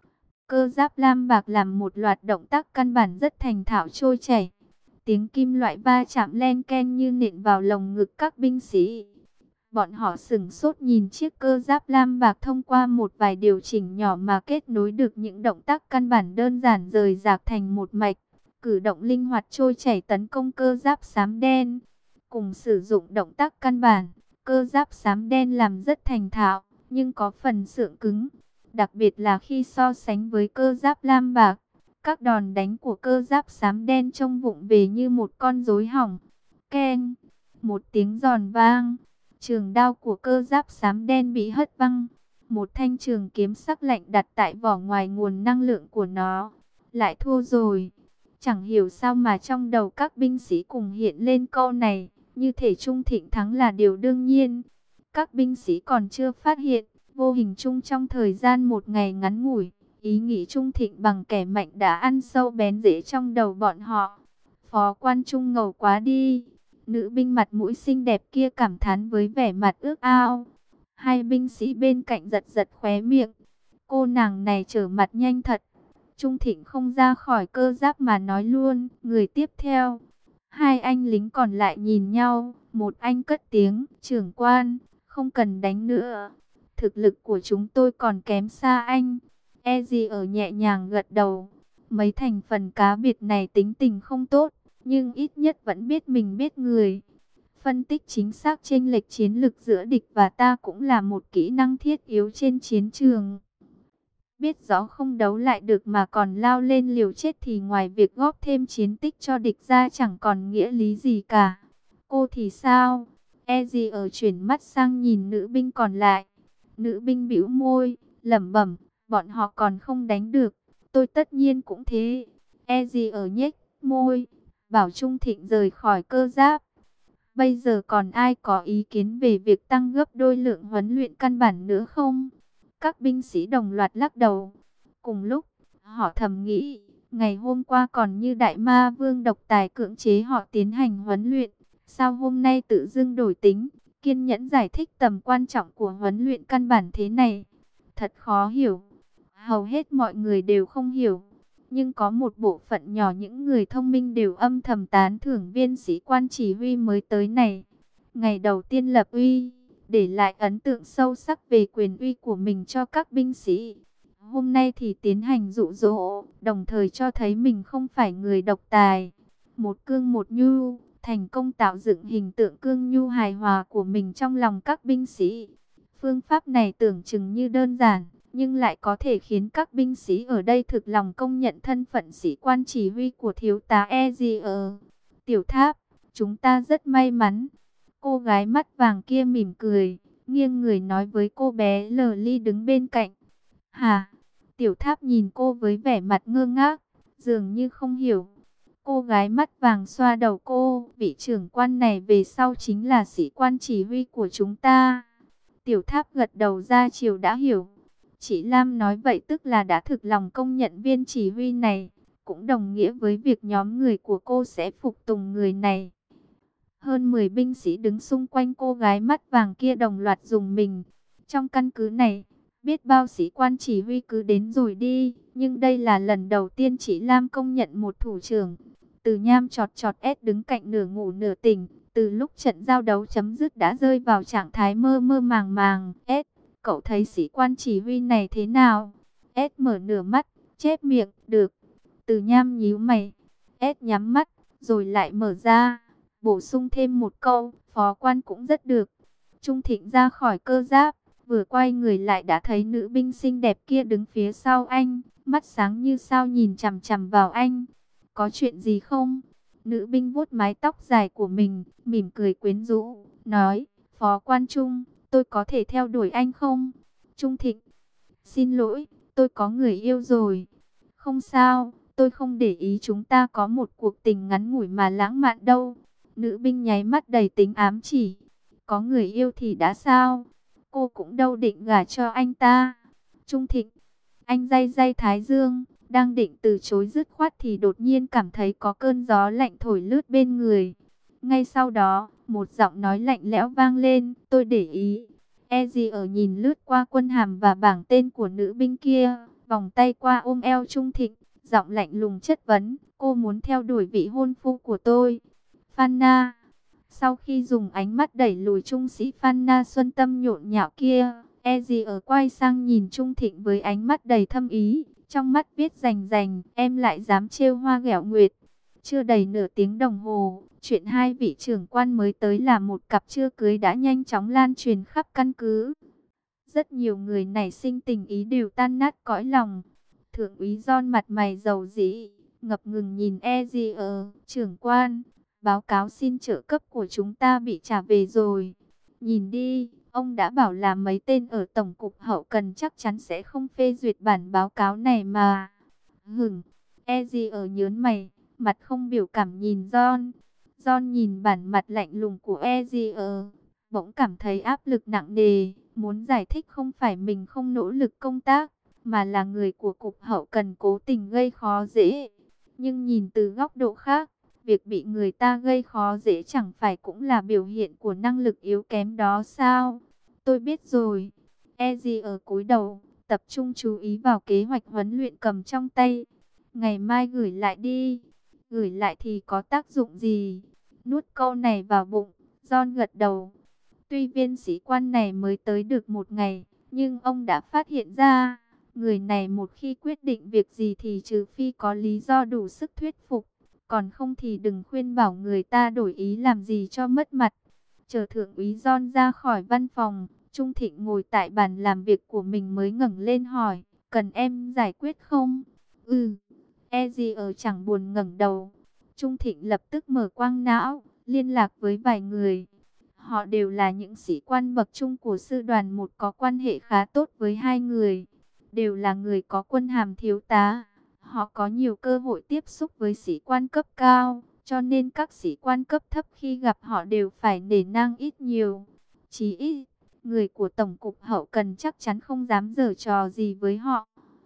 Cơ giáp lam bạc làm một loạt động tác căn bản rất thành thạo trôi chảy. Tiếng kim loại va chạm len keng như nện vào lồng ngực các binh sĩ. Bọn họ sửng sốt nhìn chiếc cơ giáp lam bạc thông qua một vài điều chỉnh nhỏ mà kết nối được những động tác căn bản đơn giản rời rạc thành một mạch. Cử động linh hoạt trôi chảy tấn công cơ giáp xám đen. Cùng sử dụng động tác căn bản, cơ giáp xám đen làm rất thành thạo, nhưng có phần sượng cứng. Đặc biệt là khi so sánh với cơ giáp lam bạc, các đòn đánh của cơ giáp xám đen trông vụng về như một con rối hỏng. Keng, một tiếng giòn vang, trường đao của cơ giáp xám đen bị hất văng. Một thanh trường kiếm sắc lạnh đặt tại vỏ ngoài nguồn năng lượng của nó. Lại thua rồi. Chẳng hiểu sao mà trong đầu các binh sĩ cùng hiện lên câu này, như thể Trung Thịnh thắng là điều đương nhiên. Các binh sĩ còn chưa phát hiện, vô hình chung trong thời gian một ngày ngắn ngủi, ý nghĩ Trung Thịnh bằng kẻ mạnh đã ăn sâu bén rễ trong đầu bọn họ. Phó quan Trung ngầu quá đi. Nữ binh mặt mũi xinh đẹp kia cảm thán với vẻ mặt ước ao. Hai binh sĩ bên cạnh giật giật khóe miệng. Cô nàng này trở mặt nhanh thật. Trung Thịnh không ra khỏi cơ giáp mà nói luôn, người tiếp theo. Hai anh lính còn lại nhìn nhau, một anh cất tiếng, trưởng quan, không cần đánh nữa. Thực lực của chúng tôi còn kém xa anh. Ezio ở nhẹ nhàng gật đầu. Mấy thành phần cá biệt này tính tình không tốt, nhưng ít nhất vẫn biết mình biết người. Phân tích chính xác chênh lệch chiến lực giữa địch và ta cũng là một kỹ năng thiết yếu trên chiến trường. Biết rõ không đấu lại được mà còn lao lên liều chết thì ngoài việc góp thêm chiến tích cho địch ra chẳng còn nghĩa lý gì cả. Cô thì sao? E gì ở chuyển mắt sang nhìn nữ binh còn lại. Nữ binh bĩu môi, lẩm bẩm, bọn họ còn không đánh được. Tôi tất nhiên cũng thế. E gì ở nhếch môi, bảo Trung Thịnh rời khỏi cơ giáp. Bây giờ còn ai có ý kiến về việc tăng gấp đôi lượng huấn luyện căn bản nữa không? Các binh sĩ đồng loạt lắc đầu. Cùng lúc, họ thầm nghĩ, ngày hôm qua còn như đại ma vương độc tài cưỡng chế họ tiến hành huấn luyện. Sao hôm nay tự dưng đổi tính, kiên nhẫn giải thích tầm quan trọng của huấn luyện căn bản thế này? Thật khó hiểu. Hầu hết mọi người đều không hiểu. Nhưng có một bộ phận nhỏ những người thông minh đều âm thầm tán thưởng viên sĩ quan chỉ huy mới tới này. Ngày đầu tiên lập uy, để lại ấn tượng sâu sắc về quyền uy của mình cho các binh sĩ. Hôm nay thì tiến hành dụ dỗ, đồng thời cho thấy mình không phải người độc tài. Một cương một nhu, thành công tạo dựng hình tượng cương nhu hài hòa của mình trong lòng các binh sĩ. Phương pháp này tưởng chừng như đơn giản, nhưng lại có thể khiến các binh sĩ ở đây thực lòng công nhận thân phận sĩ quan chỉ huy của thiếu tá Ezier. Tiểu Tháp, chúng ta rất may mắn. Cô gái mắt vàng kia mỉm cười, nghiêng người nói với cô bé Lily đứng bên cạnh. Hả? Tiểu Tháp nhìn cô với vẻ mặt ngơ ngác, dường như không hiểu. Cô gái mắt vàng xoa đầu cô, vị trưởng quan này về sau chính là sĩ quan chỉ huy của chúng ta. Tiểu Tháp gật đầu ra chiều đã hiểu. Chị Lam nói vậy tức là đã thực lòng công nhận viên chỉ huy này, cũng đồng nghĩa với việc nhóm người của cô sẽ phục tùng người này. Hơn 10 binh sĩ đứng xung quanh cô gái mắt vàng kia đồng loạt dùng mình. Trong căn cứ này, biết bao sĩ quan chỉ huy cứ đến rồi đi, nhưng đây là lần đầu tiên chị Lam công nhận một thủ trưởng. Từ Nham chọt chọt S đứng cạnh nửa ngủ nửa tỉnh, từ lúc trận giao đấu chấm dứt đã rơi vào trạng thái mơ mơ màng màng. S, cậu thấy sĩ quan chỉ huy này thế nào? S mở nửa mắt, chép miệng, được. Từ Nham nhíu mày, S nhắm mắt, rồi lại mở ra, bổ sung thêm một câu, phó quan cũng rất được. Trung Thịnh ra khỏi cơ giáp, vừa quay người lại đã thấy nữ binh xinh đẹp kia đứng phía sau anh, mắt sáng như sao nhìn chằm chằm vào anh. Có chuyện gì không? Nữ binh vuốt mái tóc dài của mình, mỉm cười quyến rũ, nói, phó quan Trung, tôi có thể theo đuổi anh không? Trung Thịnh, xin lỗi, tôi có người yêu rồi. Không sao, tôi không để ý chúng ta có một cuộc tình ngắn ngủi mà lãng mạn đâu. Nữ binh nháy mắt đầy tính ám chỉ. Có người yêu thì đã sao? Cô cũng đâu định gả cho anh ta. Trung Thịnh, anh day day thái dương, đang định từ chối dứt khoát thì đột nhiên cảm thấy có cơn gió lạnh thổi lướt bên người. Ngay sau đó, một giọng nói lạnh lẽo vang lên, tôi để ý. E gì ở nhìn lướt qua quân hàm và bảng tên của nữ binh kia, vòng tay qua ôm eo Trung Thịnh, giọng lạnh lùng chất vấn, cô muốn theo đuổi vị hôn phu của tôi. Phanna. Sau khi dùng ánh mắt đẩy lùi trung sĩ Phanna Xuân Tâm nhộn nhạo kia, E gì ở quay sang nhìn Trung Thịnh với ánh mắt đầy thâm ý, trong mắt viết rành rành, em lại dám trêu hoa ghẹo nguyệt. Chưa đầy nửa tiếng đồng hồ, chuyện hai vị trưởng quan mới tới là một cặp chưa cưới đã nhanh chóng lan truyền khắp căn cứ. Rất nhiều người nảy sinh tình ý đều tan nát cõi lòng. Thượng úy John mặt mày dầu dĩ, ngập ngừng nhìn Ezier, trưởng quan, báo cáo xin trợ cấp của chúng ta bị trả về rồi. Nhìn đi, ông đã bảo là mấy tên ở Tổng cục Hậu cần chắc chắn sẽ không phê duyệt bản báo cáo này mà. Ezier nhớn mày, mặt không biểu cảm nhìn John. John nhìn bản mặt lạnh lùng của Ezier, bỗng cảm thấy áp lực nặng nề, muốn giải thích không phải mình không nỗ lực công tác, mà là người của cục hậu cần cố tình gây khó dễ. Nhưng nhìn từ góc độ khác, việc bị người ta gây khó dễ chẳng phải cũng là biểu hiện của năng lực yếu kém đó sao? Tôi biết rồi. Ezier ở cúi đầu, tập trung chú ý vào kế hoạch huấn luyện cầm trong tay. Ngày mai gửi lại đi. Gửi lại thì có tác dụng gì? Nuốt câu này vào bụng, John gật đầu. Tuy viên sĩ quan này mới tới được một ngày, nhưng ông đã phát hiện ra, Người này một khi quyết định việc gì thì trừ phi có lý do đủ sức thuyết phục, còn không thì đừng khuyên bảo người ta đổi ý làm gì cho mất mặt. Chờ thượng úy John ra khỏi văn phòng, Trung Thịnh ngồi tại bàn làm việc của mình mới ngẩng lên hỏi, cần em giải quyết không? Ừ, e gì ở chẳng buồn ngẩng đầu. Trung Thịnh lập tức mở quang não, liên lạc với vài người. Họ đều là những sĩ quan bậc trung của sư đoàn một, có quan hệ khá tốt với hai người. Đều là người có quân hàm thiếu tá. Họ có nhiều cơ hội tiếp xúc với sĩ quan cấp cao, cho nên các sĩ quan cấp thấp khi gặp họ đều phải nể nang ít nhiều. Chí ít, người của Tổng cục Hậu cần chắc chắn không dám giở trò gì với họ.